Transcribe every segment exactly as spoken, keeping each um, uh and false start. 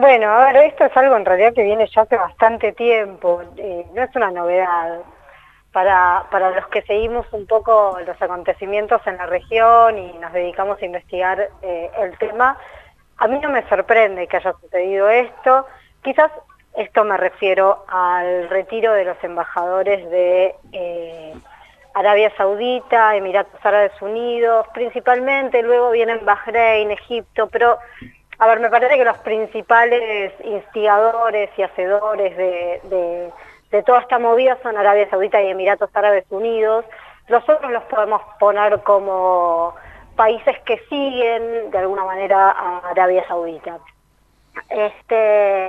Bueno, a ver, esto es algo en realidad que viene ya hace bastante tiempo, eh, no es una novedad. Para, para los que seguimos un poco los acontecimientos en la región y nos dedicamos a investigar eh, el tema, a mí no me sorprende que haya sucedido esto. Quizás esto me refiero al retiro de los embajadores de eh, Arabia Saudita, Emiratos Árabes Unidos, principalmente, luego vienen Bahrein, Egipto, pero a ver, me parece que los principales instigadores y hacedores de, de, de toda esta movida son Arabia Saudita y Emiratos Árabes Unidos. Nosotros los podemos poner como países que siguen de alguna manera a Arabia Saudita. Este,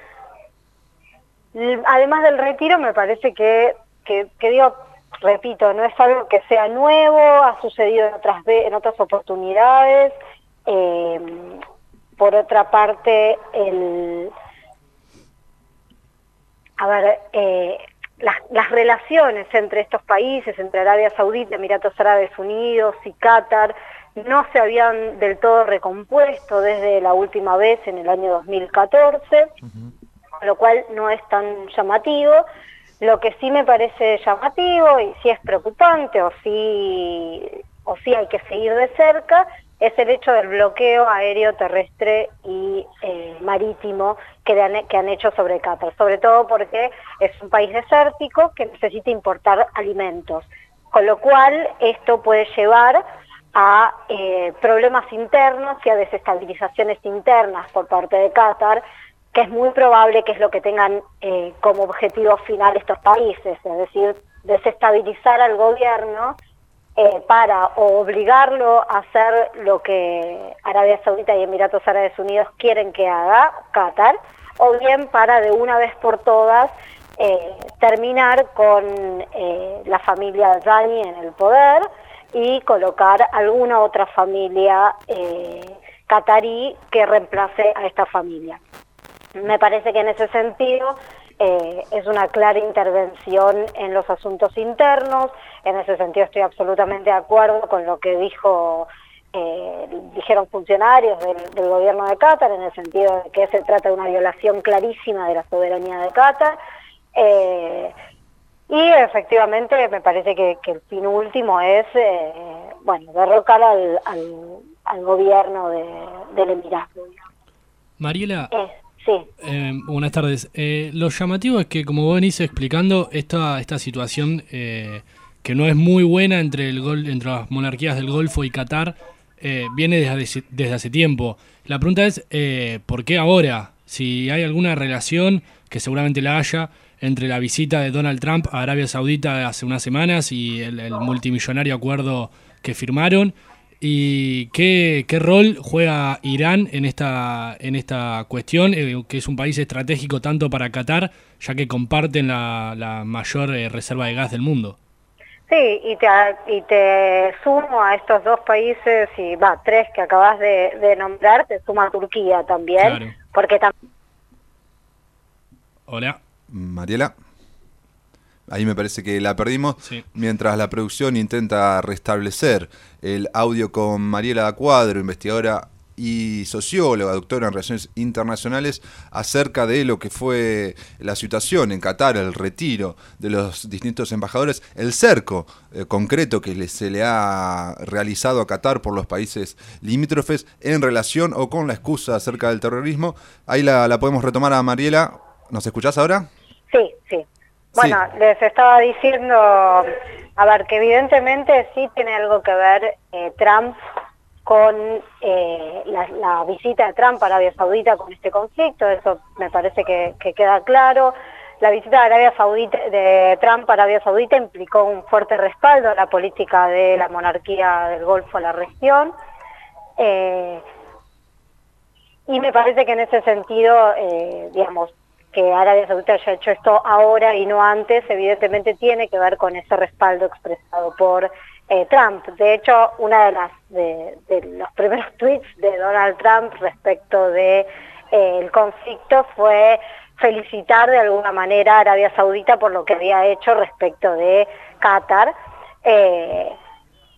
además del retiro, me parece que, que, que digo, repito, no es algo que sea nuevo, ha sucedido en otras, en otras oportunidades. Eh, por otra parte, el, a ver, eh, las, las relaciones entre estos países, entre Arabia Saudita, Emiratos Árabes Unidos y Qatar, no se habían del todo recompuesto desde la última vez en el año dos mil catorce, uh-huh. Lo cual no es tan llamativo. Lo que sí me parece llamativo y sí es preocupante o sí, o sí hay que seguir de cerca es el hecho del bloqueo aéreo, terrestre y eh, marítimo que han, que han hecho sobre Qatar, sobre todo porque es un país desértico que necesita importar alimentos, con lo cual esto puede llevar a eh, problemas internos y a desestabilizaciones internas por parte de Qatar, que es muy probable que es lo que tengan eh, como objetivo final estos países, es decir, desestabilizar al gobierno eh, para o obligarlo a hacer lo que Arabia Saudita y Emiratos Árabes Unidos quieren que haga Qatar, o bien para de una vez por todas eh, terminar con eh, la familia Zani en el poder y colocar alguna otra familia eh, qatarí que reemplace a esta familia. Me parece que en ese sentido eh, es una clara intervención en los asuntos internos. En ese sentido estoy absolutamente de acuerdo con lo que dijo, eh, dijeron funcionarios del, del gobierno de Qatar, en el sentido de que se trata de una violación clarísima de la soberanía de Qatar. Eh, y efectivamente me parece que, que el fin último es, eh, bueno, derrocar al, al, al gobierno de, del Emirato. Mariela. Eh, Sí. Eh, buenas tardes. Eh, lo llamativo es que, como vos venís explicando, esta, esta situación eh, que no es muy buena entre, el gol, entre las monarquías del Golfo y Qatar eh, viene desde, desde hace tiempo. La pregunta es, eh, ¿por qué ahora? Si hay alguna relación, que seguramente la haya, entre la visita de Donald Trump a Arabia Saudita hace unas semanas y el, el multimillonario acuerdo que firmaron. ¿Y qué, qué rol juega Irán en esta en esta cuestión, eh, que es un país estratégico tanto para Qatar, ya que comparten la, la mayor eh, reserva de gas del mundo? Sí, y te, y te sumo a estos dos países, y va, tres que acabas de, de nombrar, te suma a Turquía también, Claro. Porque también... Hola. Mariela. Ahí me parece que la perdimos, sí. Mientras la producción intenta restablecer el audio con Mariela Cuadro, investigadora y socióloga, doctora en Relaciones Internacionales, acerca de lo que fue la situación en Qatar, el retiro de los distintos embajadores, el cerco eh, concreto que le, se le ha realizado a Qatar por los países limítrofes en relación o con la excusa acerca del terrorismo. Ahí la, la podemos retomar a Mariela. ¿Nos escuchás ahora? Sí, sí. Bueno, sí. Les estaba diciendo, a ver, que evidentemente sí tiene algo que ver eh, Trump con eh, la, la visita de Trump a Arabia Saudita con este conflicto, eso me parece que, que queda claro. La visita de, Arabia Saudita, de Trump a Arabia Saudita implicó un fuerte respaldo a la política de la monarquía del Golfo a la región, eh, y me parece que en ese sentido, eh, digamos, que Arabia Saudita haya hecho esto ahora y no antes, evidentemente tiene que ver con ese respaldo expresado por eh, Trump. De hecho, una de las de, de los primeros tweets de Donald Trump respecto de eh, el conflicto fue felicitar de alguna manera a Arabia Saudita por lo que había hecho respecto de Qatar. Eh,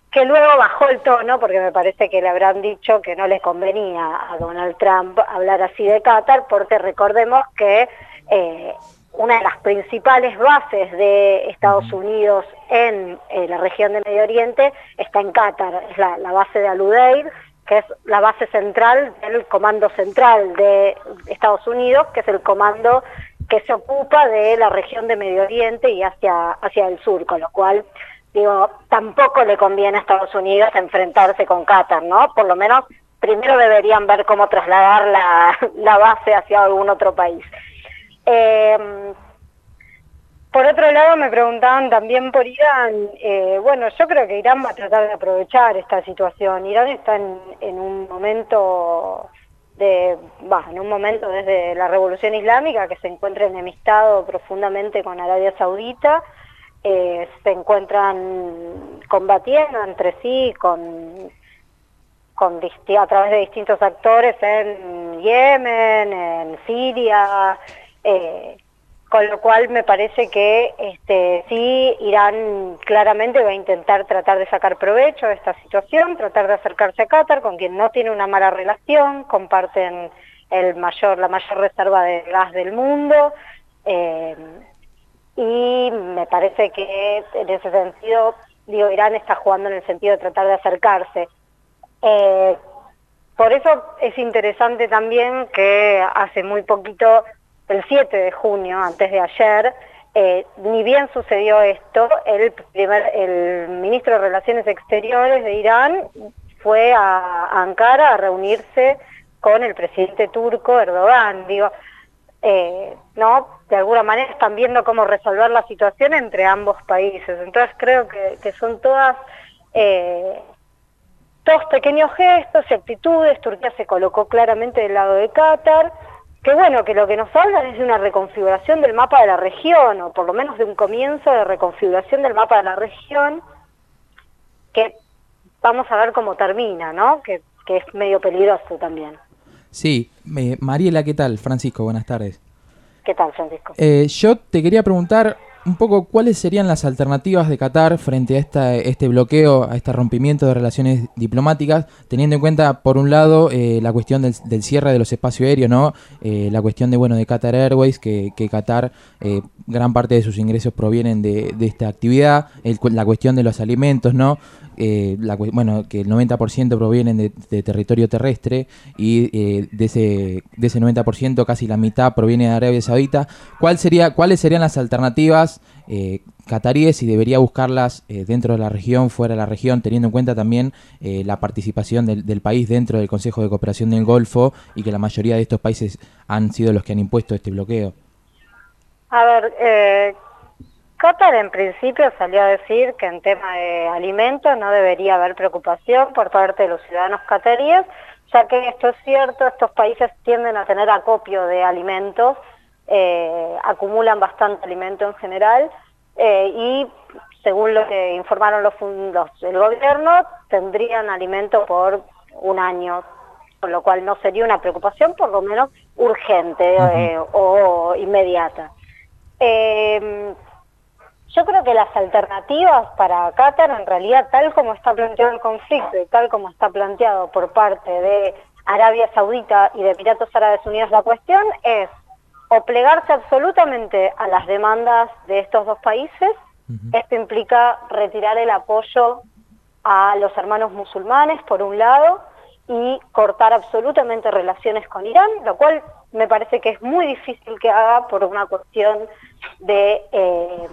que luego bajó el tono, porque me parece que le habrán dicho que no les convenía a Donald Trump hablar así de Qatar, porque recordemos que eh, una de las principales bases de Estados Unidos en eh, la región de Medio Oriente está en Qatar, es la, la base de Al-Udeid, que es la base central del Comando Central de Estados Unidos, que es el comando que se ocupa de la región de Medio Oriente y hacia, hacia el sur, con lo cual, digo, tampoco le conviene a Estados Unidos enfrentarse con Qatar, ¿no? Por lo menos, primero deberían ver cómo trasladar la, la base hacia algún otro país. Eh, por otro lado, me preguntaban también por Irán. Eh, bueno, yo creo que Irán va a tratar de aprovechar esta situación. Irán está en, en un momento de, bah, en un momento desde la Revolución Islámica que se encuentra enemistado profundamente con Arabia Saudita. Eh, se encuentran combatiendo entre sí con, con a través de distintos actores en Yemen, en Siria. Eh, Con lo cual me parece que este, sí, Irán claramente va a intentar tratar de sacar provecho de esta situación, tratar de acercarse a Qatar, con quien no tiene una mala relación, comparten el mayor, la mayor reserva de gas del mundo, eh, y me parece que en ese sentido, digo, Irán está jugando en el sentido de tratar de acercarse. Eh, por eso es interesante también que hace muy poquito, el siete de junio, antes de ayer, eh, ni bien sucedió esto, el, primer, el ministro de Relaciones Exteriores de Irán fue a, a Ankara a reunirse con el presidente turco Erdogan. Digo, eh, ¿no? De alguna manera están viendo cómo resolver la situación entre ambos países. Entonces creo que, que son todas... Eh, todos pequeños gestos y actitudes. Turquía se colocó claramente del lado de Qatar, que bueno, que lo que nos hablan es de una reconfiguración del mapa de la región, o por lo menos de un comienzo de reconfiguración del mapa de la región, que vamos a ver cómo termina, ¿no? Que, que es medio peligroso también. Sí, eh, Mariela, ¿qué tal? Francisco, buenas tardes. ¿Qué tal, Francisco? Eh, yo te quería preguntar un poco cuáles serían las alternativas de Qatar frente a esta, este bloqueo, a este rompimiento de relaciones diplomáticas, teniendo en cuenta, por un lado, eh, la cuestión del, del cierre de los espacios aéreos, ¿no? Eh, la cuestión de, bueno, de Qatar Airways, que, que Qatar, eh, gran parte de sus ingresos provienen de, de esta actividad, el, la cuestión de los alimentos, ¿no? Eh, la, bueno, que el noventa por ciento provienen de, de territorio terrestre y eh, de ese de ese noventa por ciento casi la mitad proviene de Arabia Saudita. ¿Cuál sería, ¿Cuáles serían las alternativas eh, cataríes y debería buscarlas eh, dentro de la región, fuera de la región, teniendo en cuenta también eh, la participación del, del país dentro del Consejo de Cooperación del Golfo y que la mayoría de estos países han sido los que han impuesto este bloqueo? A ver, eh... Qatar en principio salió a decir que en tema de alimentos no debería haber preocupación por parte de los ciudadanos cataríes, ya que esto es cierto, estos países tienden a tener acopio de alimentos, eh, acumulan bastante alimento en general, eh, y según lo que informaron los, los, el gobierno, tendrían alimento por un año, con lo cual no sería una preocupación, por lo menos urgente eh, o inmediata. Eh, Yo creo que las alternativas para Qatar, en realidad, tal como está planteado el conflicto y tal como está planteado por parte de Arabia Saudita y de Emiratos Árabes Unidos la cuestión, es o plegarse absolutamente a las demandas de estos dos países. Uh-huh. Esto implica retirar el apoyo a los hermanos musulmanes, por un lado, y cortar absolutamente relaciones con Irán, lo cual me parece que es muy difícil que haga por una cuestión de... Eh,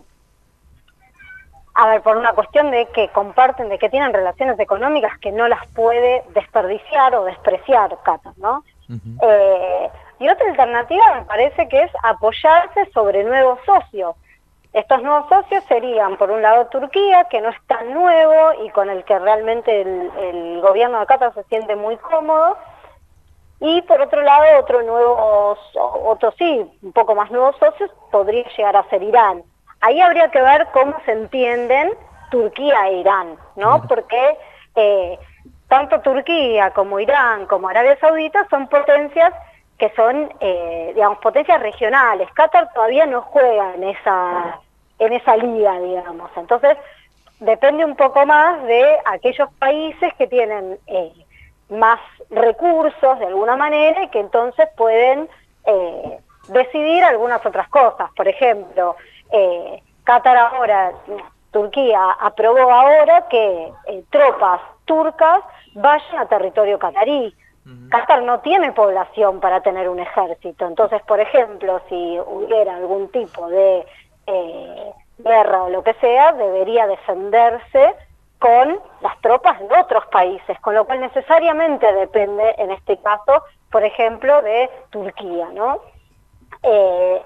a ver, por una cuestión de que comparten, de que tienen relaciones económicas que no las puede desperdiciar o despreciar Qatar, ¿no? Uh-huh. eh, y otra alternativa me parece que es apoyarse sobre nuevos socios. Estos nuevos socios serían, por un lado, Turquía, que no es tan nuevo y con el que realmente el, el gobierno de Qatar se siente muy cómodo, y por otro lado, otro nuevo, otro sí, un poco más nuevos socios, podría llegar a ser Irán. Ahí habría que ver cómo se entienden Turquía e Irán, ¿no? Porque eh, tanto Turquía como Irán como Arabia Saudita son potencias que son, eh, digamos, potencias regionales. Qatar todavía no juega en esa, en esa liga, digamos. Entonces, depende un poco más de aquellos países que tienen eh, más recursos de alguna manera y que entonces pueden eh, decidir algunas otras cosas. Por ejemplo, eh, Qatar ahora, Turquía aprobó ahora que eh, tropas turcas vayan a territorio catarí. Uh-huh. Qatar no tiene población para tener un ejército, entonces, por ejemplo, si hubiera algún tipo de eh, guerra o lo que sea, debería defenderse con las tropas de otros países, con lo cual necesariamente depende, en este caso, por ejemplo, de Turquía, ¿no? Eh,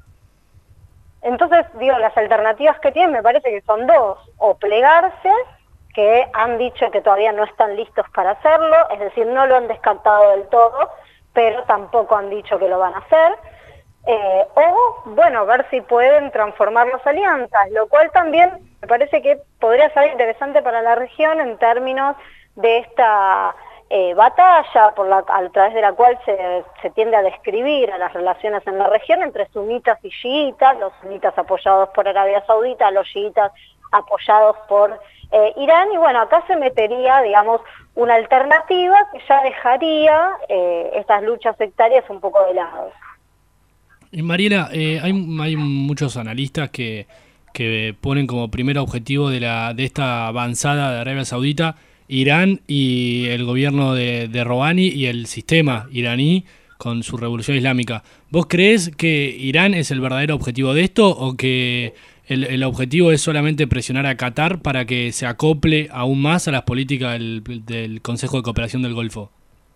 entonces, digo, las alternativas que tienen me parece que son dos, o plegarse, que han dicho que todavía no están listos para hacerlo, es decir, no lo han descartado del todo, pero tampoco han dicho que lo van a hacer, eh, o, bueno, ver si pueden transformar las alianzas, lo cual también me parece que podría ser interesante para la región en términos de esta eh, batalla por la, a través de la cual se, se tiende a describir a las relaciones en la región entre sunitas y chiitas, los sunitas apoyados por Arabia Saudita, los chiitas apoyados por eh, Irán, y bueno, acá se metería, digamos, una alternativa que ya dejaría eh, estas luchas sectarias un poco de lado. Y Mariela, eh, hay, hay muchos analistas que, que ponen como primer objetivo de, la, de esta avanzada de Arabia Saudita Irán y el gobierno de, de Rouhani y el sistema iraní con su revolución islámica. ¿Vos creés que Irán es el verdadero objetivo de esto o que el, el objetivo es solamente presionar a Qatar para que se acople aún más a las políticas del, del Consejo de Cooperación del Golfo?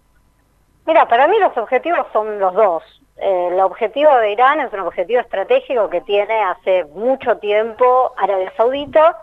Mira, para mí los objetivos son los dos. Eh, el objetivo de Irán es un objetivo estratégico que tiene hace mucho tiempo Arabia Saudita,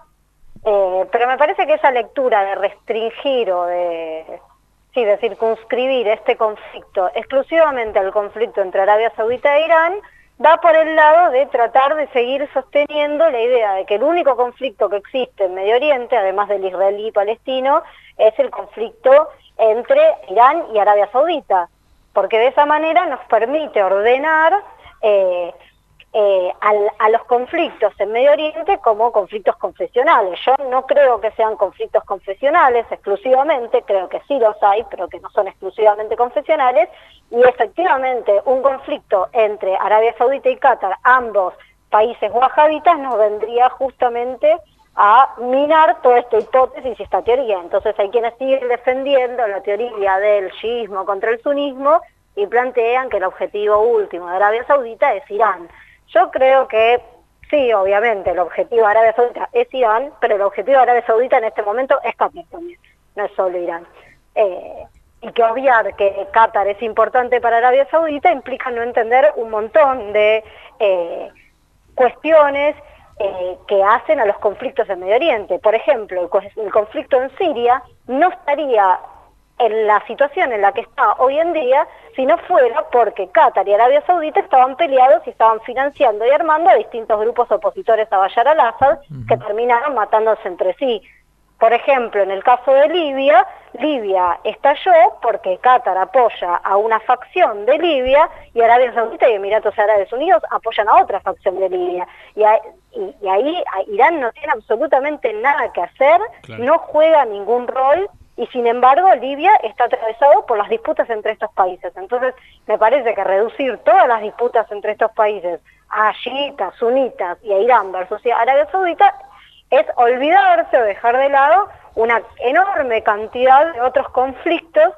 eh, pero me parece que esa lectura de restringir o de, sí, de circunscribir este conflicto exclusivamente al conflicto entre Arabia Saudita e Irán va por el lado de tratar de seguir sosteniendo la idea de que el único conflicto que existe en Medio Oriente, además del israelí-palestino, es el conflicto entre Irán y Arabia Saudita, porque de esa manera nos permite ordenar eh, eh, al, a los conflictos en Medio Oriente como conflictos confesionales. Yo no creo que sean conflictos confesionales exclusivamente, creo que sí los hay, pero que no son exclusivamente confesionales, y efectivamente un conflicto entre Arabia Saudita y Qatar, ambos países wahabitas, nos vendría justamente a minar toda esta hipótesis y esta teoría. Entonces hay quienes siguen defendiendo la teoría del chiismo contra el sunismo y plantean que el objetivo último de Arabia Saudita es Irán. Yo creo que sí, obviamente el objetivo de Arabia Saudita es Irán, pero el objetivo de Arabia Saudita en este momento es Qatar también, no es solo Irán. Eh, y que obviar que Qatar es importante para Arabia Saudita implica no entender un montón de eh, cuestiones Eh, que hacen a los conflictos en Medio Oriente. Por ejemplo, el, el conflicto en Siria no estaría en la situación en la que está hoy en día si no fuera porque Qatar y Arabia Saudita estaban peleados y estaban financiando y armando a distintos grupos opositores a Bashar al-Assad, uh-huh, que terminaron matándose entre sí. Por ejemplo, en el caso de Libia, Libia estalló porque Qatar apoya a una facción de Libia y Arabia Saudita y Emiratos Árabes Unidos apoyan a otra facción de Libia. Y, a, y, y ahí Irán no tiene absolutamente nada que hacer, claro, no juega ningún rol, y sin embargo Libia está atravesado por las disputas entre estos países. Entonces me parece que reducir todas las disputas entre estos países a chiitas, sunitas y a Irán versus Arabia Saudita es olvidarse o dejar de lado una enorme cantidad de otros conflictos,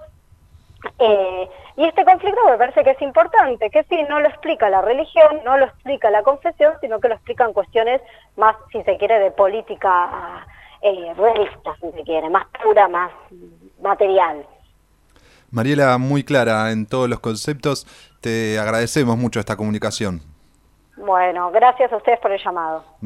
eh, y este conflicto me parece que es importante, que sí, no lo explica la religión, no lo explica la confesión, sino que lo explican cuestiones más, si se quiere, de política eh, realista, si se quiere, más pura, más material. Mariela, muy clara en todos los conceptos, te agradecemos mucho esta comunicación. Bueno, gracias a ustedes por el llamado.